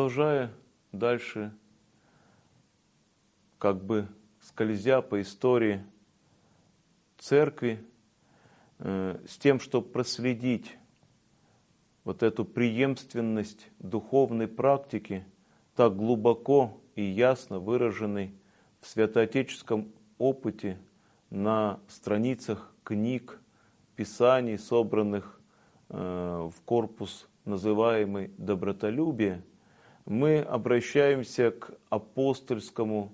продолжая дальше, как бы скользя по истории церкви, с тем, чтобы проследить вот эту преемственность духовной практики, так глубоко и ясно выраженной в святоотеческом опыте на страницах книг, писаний, собранных в корпус, называемый «Добротолюбие», мы обращаемся к апостольскому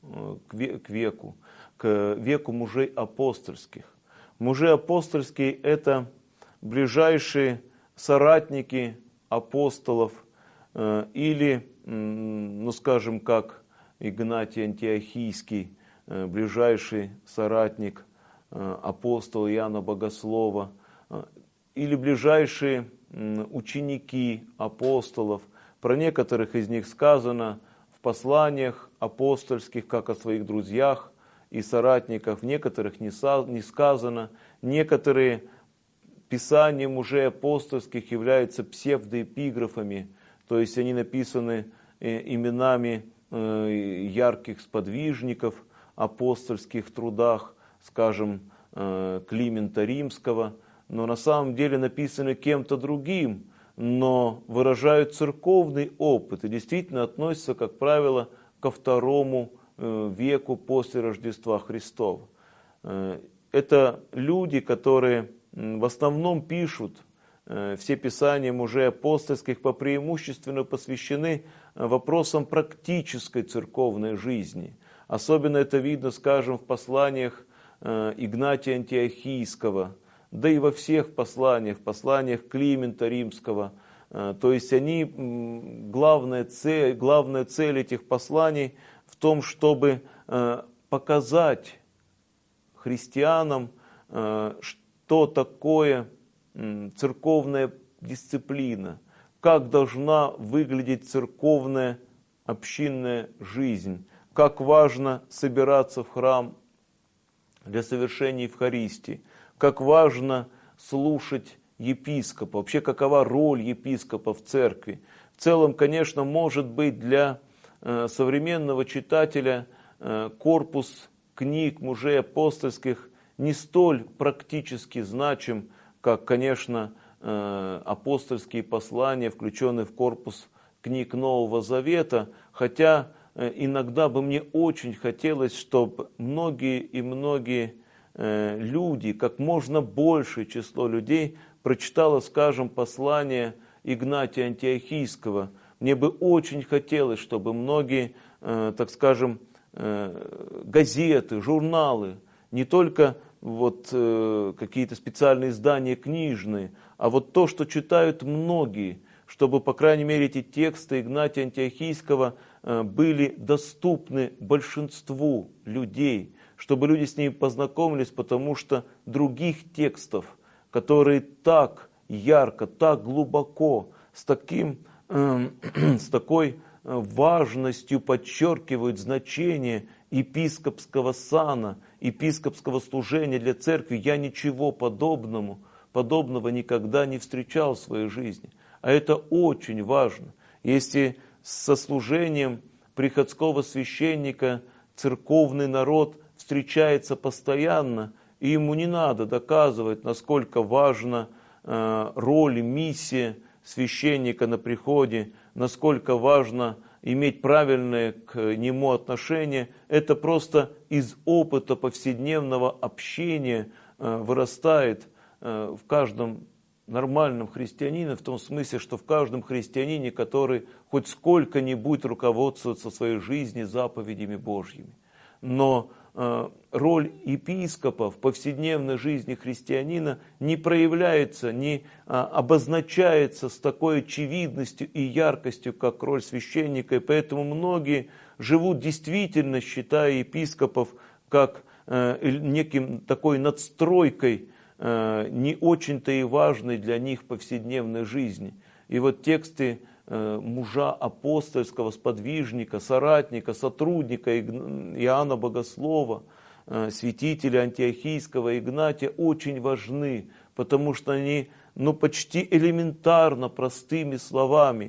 веку, к веку мужей апостольских. Мужи апостольские – это ближайшие соратники апостолов или, ну скажем, как Игнатий Антиохийский, ближайший соратник апостола Иоанна Богослова, или ближайшие ученики апостолов. Про некоторых из них сказано в посланиях апостольских, как о своих друзьях и соратниках, в некоторых не сказано. Некоторые писания мужей апостольских являются псевдоэпиграфами, то есть они написаны именами ярких сподвижников апостольских трудах, скажем, Климента Римского, но на самом деле написаны кем-то другим, но выражают церковный опыт и действительно относятся, как правило, ко второму веку после Рождества Христова. Это люди, которые в основном пишут все писания мужей апостольских, преимущественно посвящены вопросам практической церковной жизни. Особенно это видно, скажем, в посланиях Игнатия Антиохийского, да и во всех посланиях Климента Римского. То есть главная цель этих посланий в том, чтобы показать христианам, что такое церковная дисциплина, как должна выглядеть церковная общинная жизнь, как важно собираться в храм для совершения Евхаристии, как важно слушать епископа, вообще какова роль епископа в церкви. В целом, конечно, может быть для современного читателя корпус книг мужей апостольских не столь практически значим, как, конечно, апостольские послания, включенные в корпус книг Нового Завета, хотя иногда бы мне очень хотелось, чтобы многие люди, как можно большее число людей, прочитало, скажем, послание Игнатия Антиохийского. Мне бы очень хотелось, чтобы многие, так скажем, газеты, журналы, не только какие-то специальные издания книжные, а вот то, что читают многие, чтобы, по крайней мере, эти тексты Игнатия Антиохийского были доступны большинству людей, чтобы люди с ними познакомились, потому что других текстов, которые так ярко, так глубоко, с такой важностью подчеркивают значение епископского сана, епископского служения для церкви, я ничего подобного никогда не встречал в своей жизни. А это очень важно. Если со служением приходского священника церковный народ встречается постоянно, и ему не надо доказывать, насколько важна роль и миссия священника на приходе, насколько важно иметь правильное к нему отношение. Это просто из опыта повседневного общения вырастает в каждом нормальном христианине, в том смысле, что в каждом христианине, который хоть сколько-нибудь руководствуется в своей жизни заповедями Божьими. Но роль епископа в повседневной жизни христианина не проявляется, не обозначается с такой очевидностью и яркостью, как роль священника. И поэтому многие живут действительно, считая епископов как неким такой надстройкой, не очень-то и важной для них повседневной жизни. И вот тексты мужа апостольского, сподвижника, соратника, сотрудника Иоанна Богослова, святителя Антиохийского Игнатия очень важны, потому что они почти элементарно простыми словами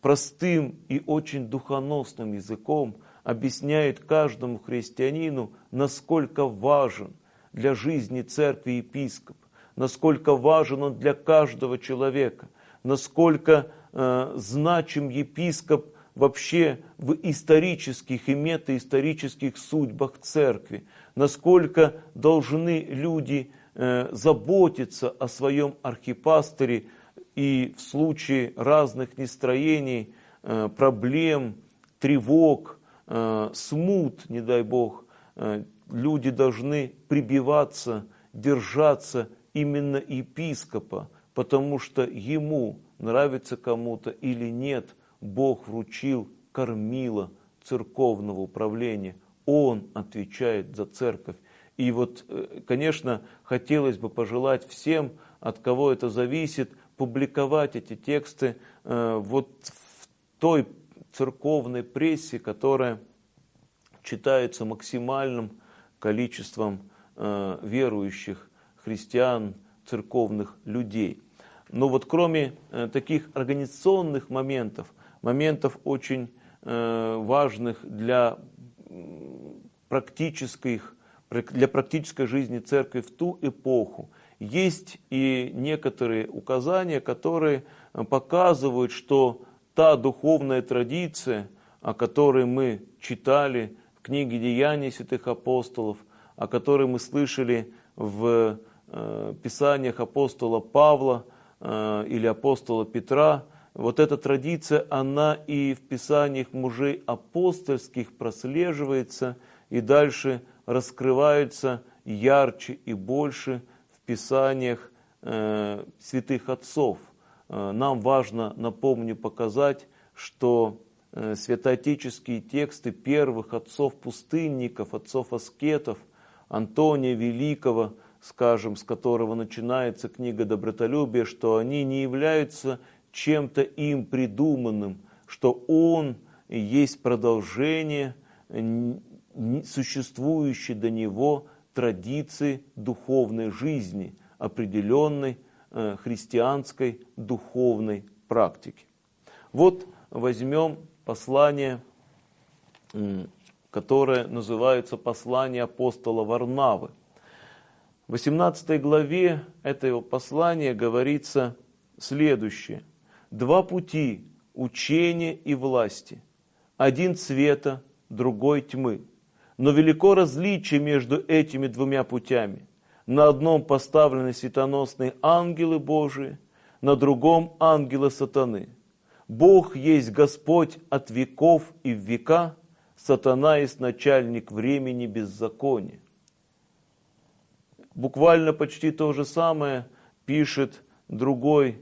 простым и очень духоносным языком объясняет каждому христианину, насколько важен для жизни церкви епископ, насколько важен он для каждого человека, насколько значим епископ вообще в исторических и метаисторических судьбах церкви, насколько должны люди заботиться о своем архипастыре и в случае разных нестроений, проблем, тревог, смут, не дай Бог, люди должны прибиваться, держаться именно епископа, потому что ему, нравится кому-то или нет, Бог вручил кормило церковного управления. Он отвечает за церковь. И вот, конечно, хотелось бы пожелать всем, от кого это зависит, публиковать эти тексты вот в той церковной прессе, которая читается максимальным количеством верующих христиан, церковных людей. Но вот кроме таких организационных моментов очень важных для практической жизни церкви в ту эпоху, есть и некоторые указания, которые показывают, что та духовная традиция, о которой мы читали в книге «Деяний святых апостолов», о которой мы слышали в писаниях апостола Павла или апостола Петра, вот эта традиция, она и в писаниях мужей апостольских прослеживается и дальше раскрывается ярче и больше в писаниях святых отцов. Нам важно, напомню, показать, что святоотеческие тексты первых отцов-пустынников, отцов-аскетов, Антония Великого, скажем, с которого начинается книга «Добротолюбие», что они не являются чем-то им придуманным, что он есть продолжение существующей до него традиции духовной жизни, определенной христианской духовной практики. Вот возьмем послание, которое называется «Послание апостола Варнавы». В 18 главе этого послания говорится следующее. «Два пути – учения и власти, один света, другой тьмы. Но велико различие между этими двумя путями. На одном поставлены светоносные ангелы Божии, на другом – ангелы сатаны. Бог есть Господь от веков и в века, сатана есть начальник времени беззакония». Буквально почти то же самое пишет другой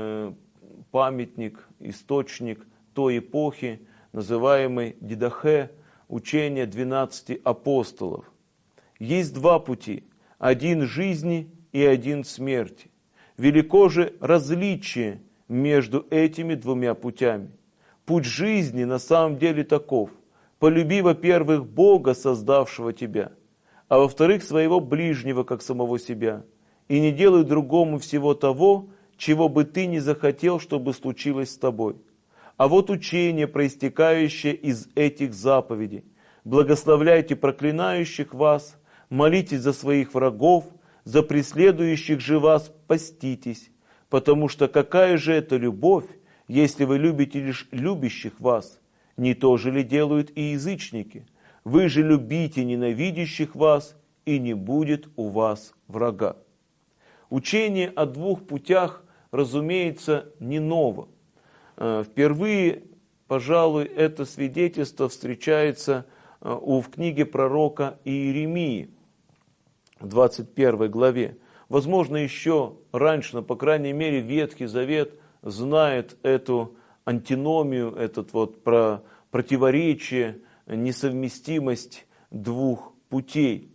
памятник, источник той эпохи, называемый Дидахе, учение 12 апостолов. Есть два пути, один жизни и один смерти. Велико же различие между этими двумя путями. Путь жизни на самом деле таков: полюби, во-первых, Бога, создавшего тебя, а во-вторых, своего ближнего, как самого себя, и не делай другому всего того, чего бы ты не захотел, чтобы случилось с тобой. А вот учение, проистекающее из этих заповедей: благословляйте проклинающих вас, молитесь за своих врагов, за преследующих же вас поститесь, потому что какая же это любовь, если вы любите лишь любящих вас? Не то же ли делают и язычники? Вы же любите ненавидящих вас, и не будет у вас врага. Учение о двух путях, разумеется, не ново. Впервые, пожалуй, это свидетельство встречается в книге пророка Иеремии в 21 главе. Возможно, еще раньше, но, по крайней мере, Ветхий Завет знает эту антиномию, этот вот противоречие, несовместимость двух путей.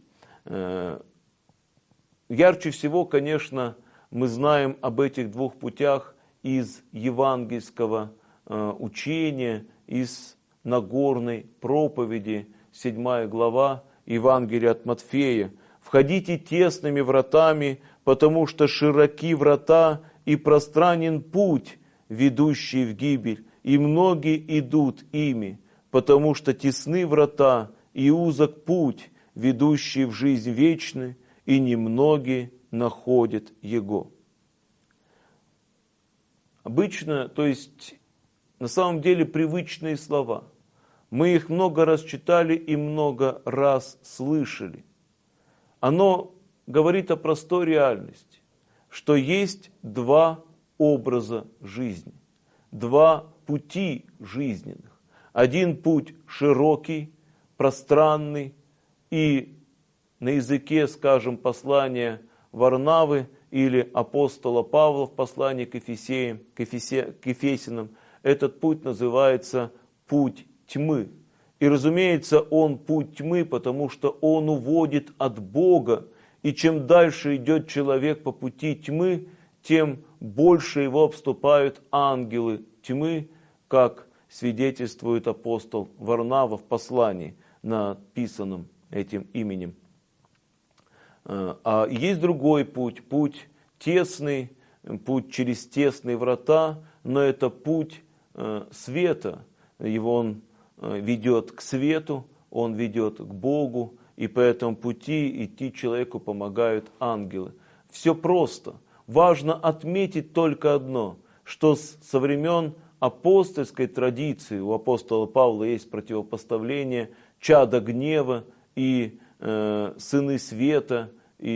Ярче всего, конечно, мы знаем об этих двух путях из евангельского учения, из Нагорной проповеди, 7 глава Евангелия от Матфея. «Входите тесными вратами, потому что широки врата и пространен путь, ведущий в гибель, и многие идут ими, потому что тесны врата и узок путь, ведущий в жизнь вечную, и немногие находят его». Обычно, то есть на самом деле привычные слова. Мы их много раз читали и много раз слышали. Оно говорит о простой реальности, что есть два образа жизни, два пути жизненных. Один путь широкий, пространный и на языке, скажем, послания Варнавы или апостола Павла в послании к Ефесянам, этот путь называется путь тьмы. И, разумеется, он путь тьмы, потому что он уводит от Бога. И чем дальше идет человек по пути тьмы, тем больше его обступают ангелы тьмы, как свидетельствует апостол Варнава в послании, написанном этим именем. А есть другой путь, путь тесный, путь через тесные врата, но это путь света. Его он ведет к свету, он ведет к Богу, и по этому пути идти человеку помогают ангелы. Все просто. Важно отметить только одно, что со времен апостольской традиции, у апостола Павла есть противопоставление чада гнева и сыны света,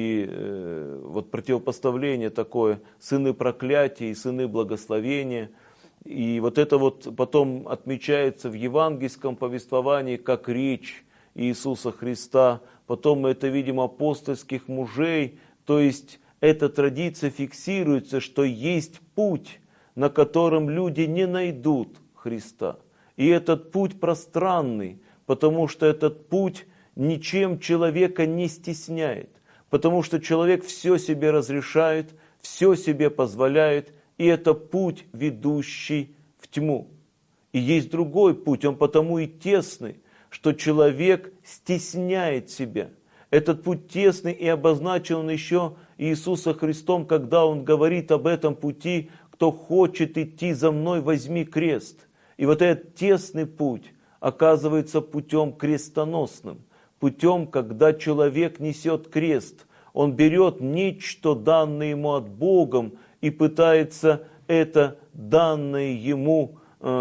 и вот противопоставление такое, сыны проклятия и сыны благословения. И вот это вот потом отмечается в евангельском повествовании как речь Иисуса Христа. Потом мы это видим апостольских мужей, то есть эта традиция фиксируется, что есть путь, на котором люди не найдут Христа. И этот путь пространный, потому что этот путь ничем человека не стесняет, потому что человек все себе разрешает, все себе позволяет, и это путь, ведущий в тьму. И есть другой путь, он потому и тесный, что человек стесняет себя. Этот путь тесный и обозначен он еще Иисусом Христом, когда Он говорит об этом пути: «Кто хочет идти за мной, возьми крест». И вот этот тесный путь оказывается путем крестоносным, путем, когда человек несет крест. Он берет нечто, данное ему от Бога, и пытается это данное ему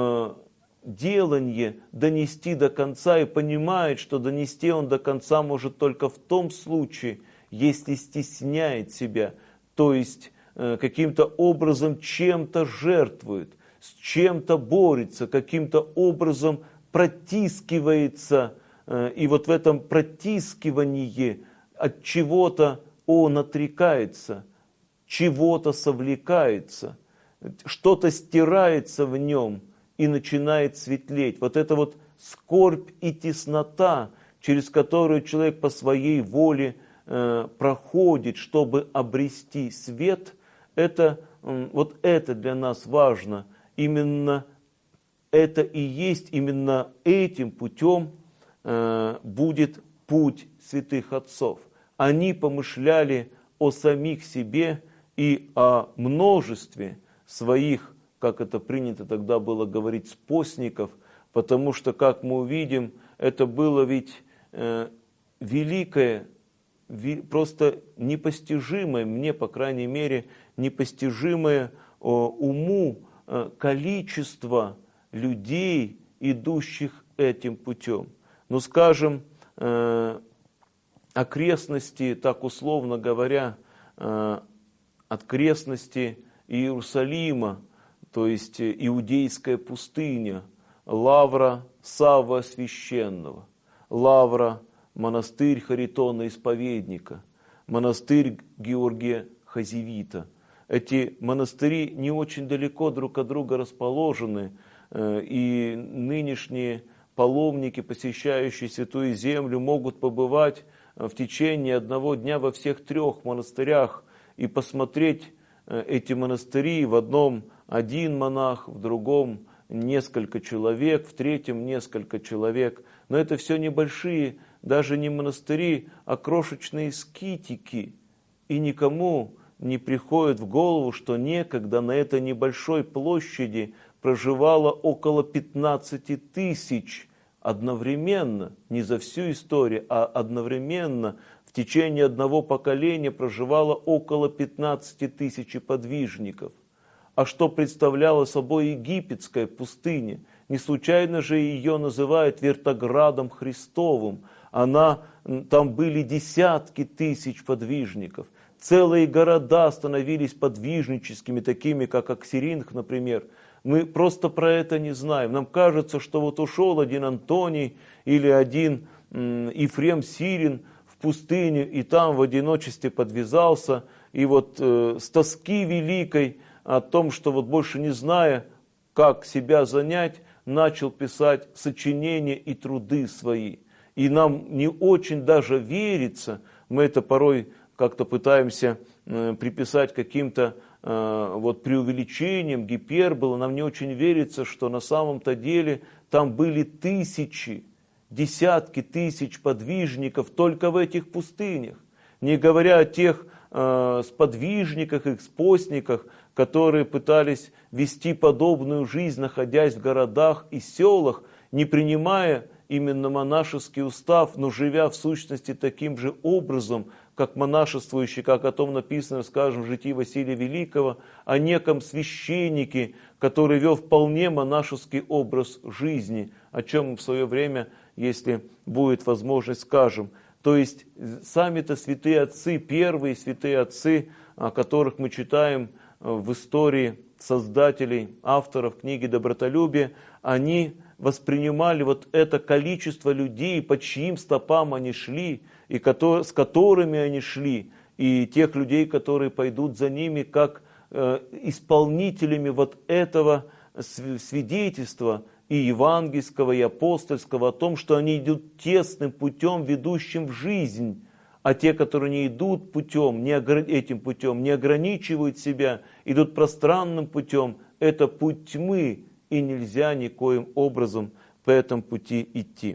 делание донести до конца, и понимает, что донести он до конца может только в том случае, если стесняет себя, то есть каким-то образом чем-то жертвует, с чем-то борется, каким-то образом протискивается, и вот в этом протискивании от чего-то он отрекается, чего-то совлекается, что-то стирается в нем и начинает светлеть. Вот это вот скорбь и теснота, через которую человек по своей воле проходит, чтобы обрести свет, это, вот это для нас важно. Именно это и есть, именно этим путем будет путь святых отцов. Они помышляли о самих себе и о множестве своих, как это принято тогда было говорить, спостников, потому что, как мы увидим, это было ведь великое, просто непостижимое, мне, по крайней мере, непостижимое уму количество людей, идущих этим путем. Ну, скажем, окрестности, так условно говоря, окрестности Иерусалима, то есть иудейская пустыня, лавра Савва Священного, лавра монастырь Харитона Исповедника, монастырь Георгия Хазевита. Эти монастыри не очень далеко друг от друга расположены, и нынешние паломники, посещающие Святую Землю, могут побывать в течение одного дня во всех трех монастырях и посмотреть эти монастыри. В одном один монах, в другом несколько человек, в третьем несколько человек. Но это все небольшие, даже не монастыри, а крошечные скитики. И никому не приходит в голову, что некогда на этой небольшой площади проживало около 15 тысяч одновременно, не за всю историю, а одновременно в течение одного поколения проживало около 15 тысяч подвижников. А что представляла собой египетская пустыня? Не случайно же ее называют вертоградом Христовым. Там были десятки тысяч подвижников. Целые города становились подвижническими, такими как Аксиринг, например. Мы просто про это не знаем. Нам кажется, что вот ушел один Антоний или один Ефрем Сирин в пустыню, и там в одиночестве подвязался, и вот с тоски великой о том, что вот больше не зная, как себя занять, начал писать сочинения и труды свои. И нам не очень даже верится, мы это порой как-то пытаемся приписать каким-то вот преувеличением, гиперболой, нам не очень верится, что на самом-то деле там были тысячи, десятки тысяч подвижников только в этих пустынях. Не говоря о тех сподвижниках, их постниках, которые пытались вести подобную жизнь, находясь в городах и селах, не принимая именно монашеский устав, но живя в сущности таким же образом, как монашествующий, как о том написано, скажем, в житии Василия Великого, о неком священнике, который вел вполне монашеский образ жизни, о чем мы в свое время, если будет возможность, скажем. То есть сами-то святые отцы, первые святые отцы, о которых мы читаем в истории создателей, авторов книги «Добротолюбие», они воспринимали вот это количество людей, по чьим стопам они шли, и с которыми они шли, и тех людей, которые пойдут за ними, как исполнителями вот этого свидетельства и евангельского, и апостольского, о том, что они идут тесным путем, ведущим в жизнь, а те, которые не идут этим путем, не ограничивают себя, идут пространным путем, это путь тьмы, и нельзя никоим образом по этому пути идти.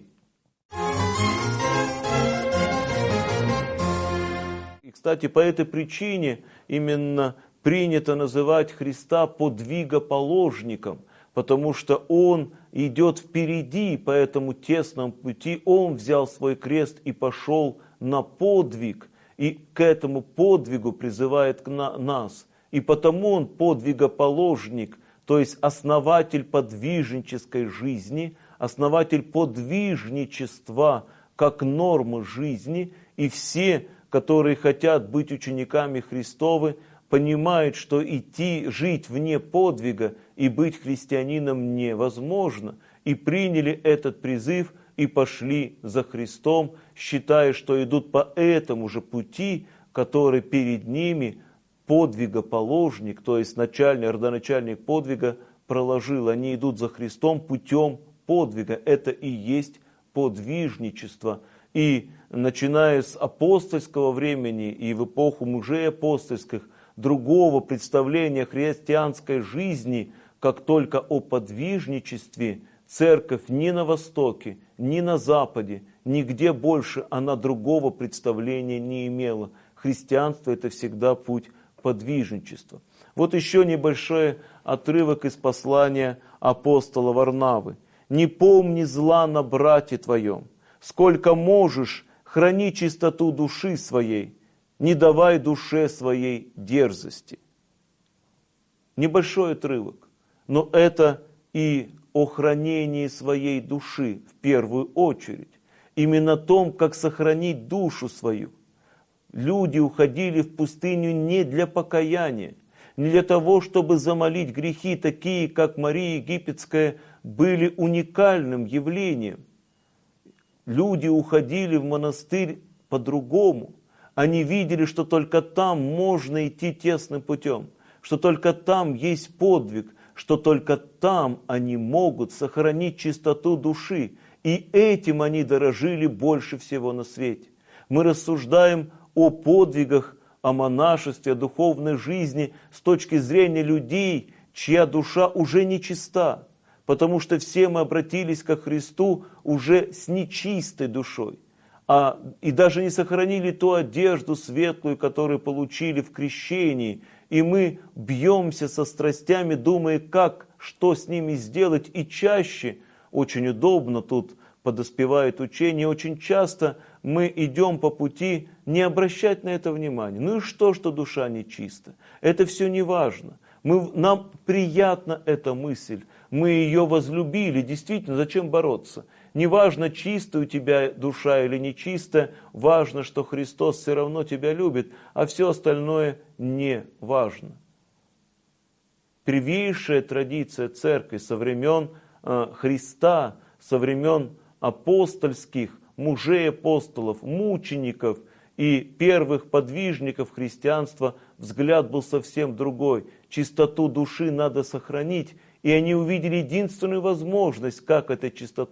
И, кстати, по этой причине именно принято называть Христа подвигоположником, потому что Он идет впереди по этому тесному пути, Он взял свой крест и пошел на подвиг, и к этому подвигу призывает нас. И потому Он подвигоположник, то есть основатель подвижнической жизни, основатель подвижничества как нормы жизни, и все, которые хотят быть учениками Христовы, понимают, что жить вне подвига и быть христианином невозможно, и приняли этот призыв и пошли за Христом, считая, что идут по этому же пути, который перед ними подвигоположник, то есть родоначальник подвига проложил. Они идут за Христом путем подвига. Это и есть подвижничество. И начиная с апостольского времени и в эпоху мужей апостольских, другого представления христианской жизни, как только о подвижничестве, церковь ни на Востоке, ни на Западе, нигде больше она другого представления не имела. Христианство – это всегда путь подвижничества. Вот еще небольшой отрывок из послания апостола Варнавы. «Не помни зла на брате твоем, сколько можешь, храни чистоту души своей, не давай душе своей дерзости». Небольшой отрывок, но это и о хранении своей души в первую очередь. Именно о том, как сохранить душу свою. Люди уходили в пустыню не для покаяния, не для того, чтобы замолить грехи, такие, как Мария Египетская, были уникальным явлением. Люди уходили в монастырь по-другому. Они видели, что только там можно идти тесным путем, что только там есть подвиг, что только там они могут сохранить чистоту души. И этим они дорожили больше всего на свете. Мы рассуждаем о подвигах, о монашестве, о духовной жизни с точки зрения людей, чья душа уже нечиста, потому что все мы обратились ко Христу уже с нечистой душой, и даже не сохранили ту одежду светлую, которую получили в крещении, и мы бьемся со страстями, думая, как что с ними сделать, и чаще, очень удобно тут подоспевает учение, очень часто мы идем по пути не обращать на это внимания. Ну и что душа нечиста? Это все не важно. Нам приятна эта мысль, мы ее возлюбили, действительно, зачем бороться? Неважно, чистая у тебя душа или нечистая, важно, что Христос все равно тебя любит, а все остальное не важно. Первейшая традиция церкви со времен Христа, со времен апостольских, мужей апостолов, мучеников и первых подвижников христианства, взгляд был совсем другой. Чистоту души надо сохранить, и они увидели единственную возможность, как эту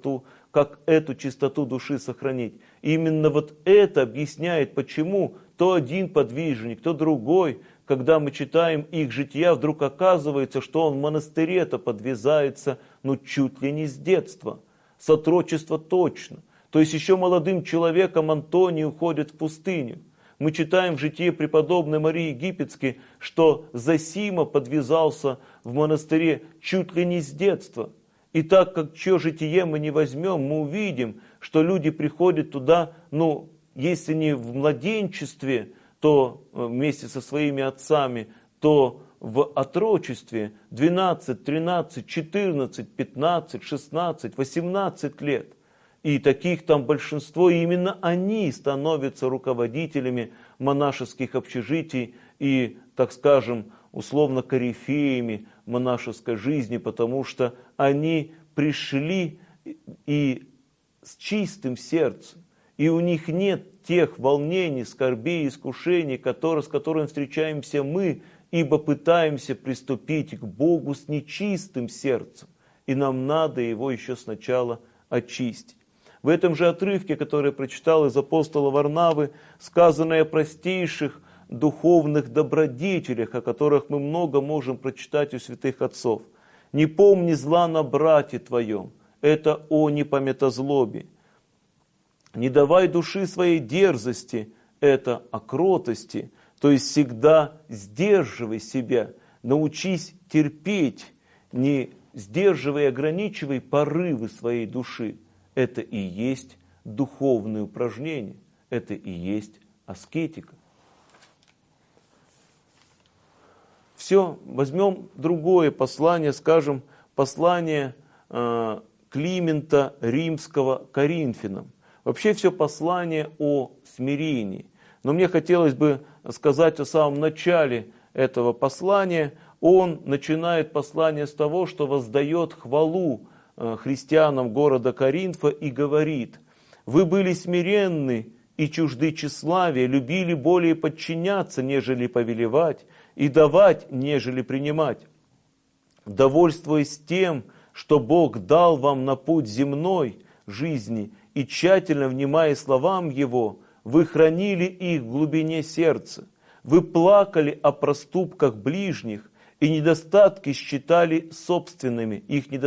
чистоту души сохранить. И именно вот это объясняет, почему то один подвижник, то другой, когда мы читаем их жития, вдруг оказывается, что он в монастыре-то подвязается, чуть ли не с детства. С отрочества точно. То есть еще молодым человеком Антоний уходит в пустыню. Мы читаем в житии преподобной Марии Египетской, что Зосима подвязался в монастыре чуть ли не с детства. И так как чье житие мы не возьмем, мы увидим, что люди приходят туда, если не в младенчестве, то вместе со своими отцами, то в отрочестве 12, 13, 14, 15, 16, 18 лет. И таких там большинство, и именно они становятся руководителями монашеских общежитий и, так скажем, условно корифеями монашеской жизни, потому что они пришли и с чистым сердцем, и у них нет тех волнений, скорбей, искушений, с которыми встречаемся мы, ибо пытаемся приступить к Богу с нечистым сердцем, и нам надо его еще сначала очистить. В этом же отрывке, который я прочитал из апостола Варнавы, сказано о простейших духовных добродетелях, о которых мы много можем прочитать у святых отцов. «Не помни зла на брате твоем», это о непомятозлобе. «Не давай души своей дерзости», это о кротости, то есть всегда сдерживай себя, научись терпеть, не сдерживай и ограничивай порывы своей души. Это и есть духовные упражнения, это и есть аскетика. Все, возьмем другое послание, скажем, послание Климента Римского Коринфянам. Вообще все послание о смирении. Но мне хотелось бы сказать о самом начале этого послания. Он начинает послание с того, что воздает хвалу христианам города Коринфа и говорит: «Вы были смиренны и чужды тщеславия, любили более подчиняться, нежели повелевать, и давать, нежели принимать. Довольствуясь тем, что Бог дал вам на путь земной жизни, и тщательно внимая словам Его, вы хранили их в глубине сердца. Вы плакали о проступках ближних, и недостатки считали собственными,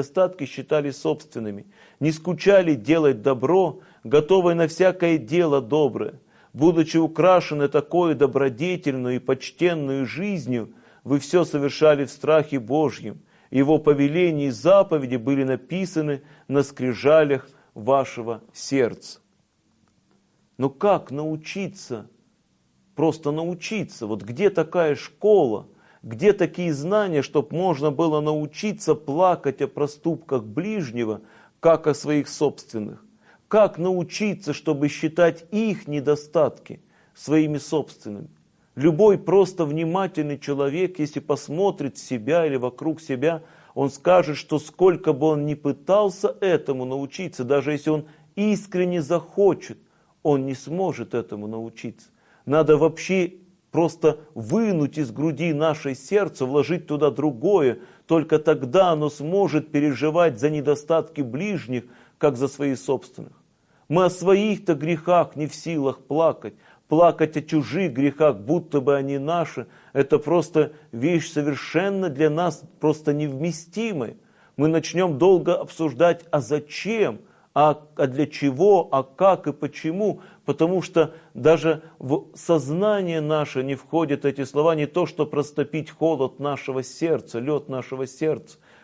не скучали делать добро, готовы на всякое дело доброе. Будучи украшены такой добродетельной и почтенной жизнью, вы все совершали в страхе Божьем. Его повеления и заповеди были написаны на скрижалях вашего сердца». Но как научиться? Просто научиться. Вот где такая школа? Где такие знания, чтобы можно было научиться плакать о проступках ближнего, как о своих собственных? Как научиться, чтобы считать их недостатки своими собственными? Любой просто внимательный человек, если посмотрит себя или вокруг себя, он скажет, что сколько бы он ни пытался этому научиться, даже если он искренне захочет, он не сможет этому научиться. Надо вообще просто вынуть из груди наше сердце, вложить туда другое, только тогда оно сможет переживать за недостатки ближних, как за свои собственных. Мы о своих-то грехах не в силах плакать. Плакать о чужих грехах, будто бы они наши, это просто вещь совершенно для нас просто невместимая. Мы начнем долго обсуждать, а зачем, а для чего, а как и почему, потому что даже в сознание наше не входят эти слова, не то, что растопить холод нашего сердца, лед нашего сердца.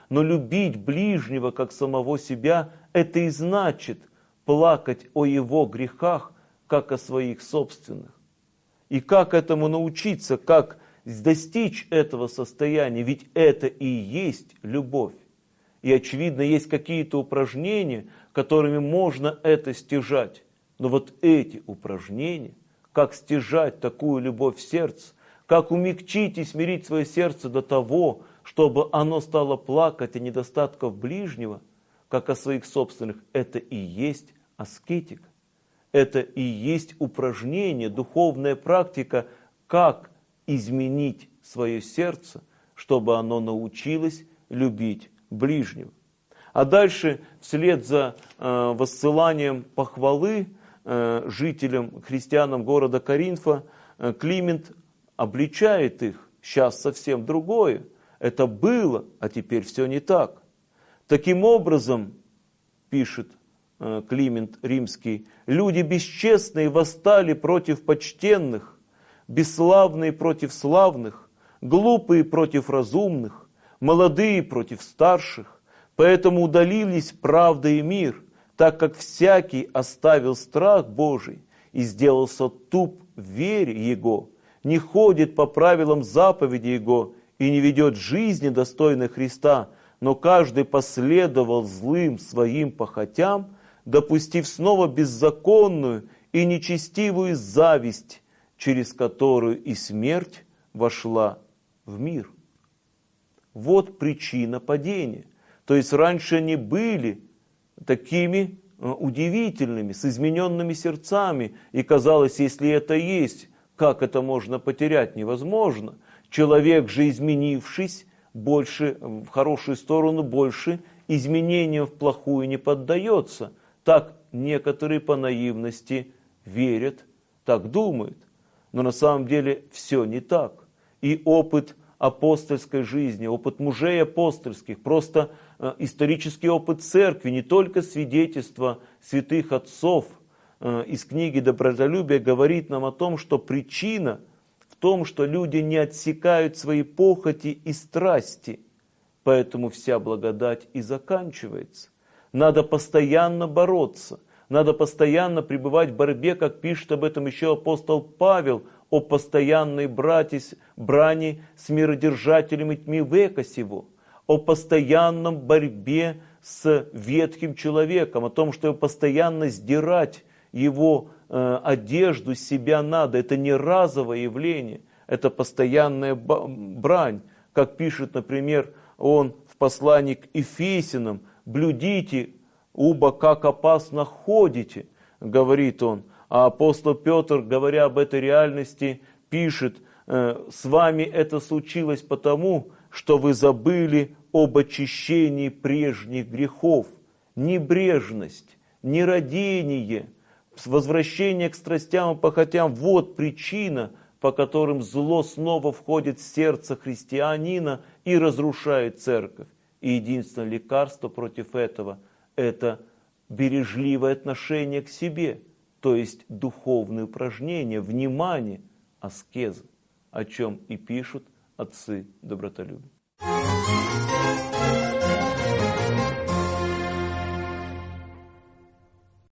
Но любить ближнего, как самого себя, это и значит плакать о его грехах, как о своих собственных. И как этому научиться, как достичь этого состояния, ведь это и есть любовь. И очевидно, есть какие-то упражнения, которыми можно это стяжать. Но вот эти упражнения, как стяжать такую любовь в сердце, как умягчить и смирить свое сердце до того, чтобы оно стало плакать о недостатках ближнего, как о своих собственных, это и есть аскетика. Это и есть упражнение, духовная практика, как изменить свое сердце, чтобы оно научилось любить ближнего. А дальше, вслед за воссыланием похвалы жителям, христианам города Коринфа, Климент обличает их. Сейчас совсем другое. Это было, а теперь все не так. Таким образом, пишет Климент Римский, люди бесчестные восстали против почтенных, бесславные против славных, глупые против разумных, молодые против старших. Поэтому удалились правда и мир, так как всякий оставил страх Божий и сделался туп в вере Его, не ходит по правилам заповеди Его и не ведет жизни достойной Христа, но каждый последовал злым своим похотям, допустив снова беззаконную и нечестивую зависть, через которую и смерть вошла в мир. Вот причина падения. То есть раньше они были такими удивительными, с измененными сердцами, и казалось, если это есть, как это можно потерять? Невозможно. Человек же, изменившись, больше в хорошую сторону, больше изменениям в плохую не поддается. Так некоторые по наивности верят, так думают. Но на самом деле все не так. И опыт апостольской жизни, опыт мужей апостольских, просто исторический опыт церкви, не только свидетельства святых отцов из книги «Добротолюбие» говорит нам о том, что причина в том, что люди не отсекают свои похоти и страсти. Поэтому вся благодать и заканчивается. Надо постоянно бороться, надо постоянно пребывать в борьбе, как пишет об этом еще апостол Павел, о постоянной брани с миродержателями тьмы века сего, о постоянном борьбе с ветхим человеком, о том, что постоянно сдирать его одежду с себя надо. Это не разовое явление, это постоянная брань. Как пишет, например, он в послании к Ефесянам: «Блюдите, убо как опасно ходите», говорит он. А апостол Петр, говоря об этой реальности, пишет: «С вами это случилось потому, что вы забыли об очищении прежних грехов». Небрежность, нерадение, возвращение к страстям и похотям – вот причина, по которым зло снова входит в сердце христианина и разрушает церковь. И единственное лекарство против этого – это бережливое отношение к себе, то есть духовные упражнения, внимание, аскеза, о чем и пишут отцы добротолюбия.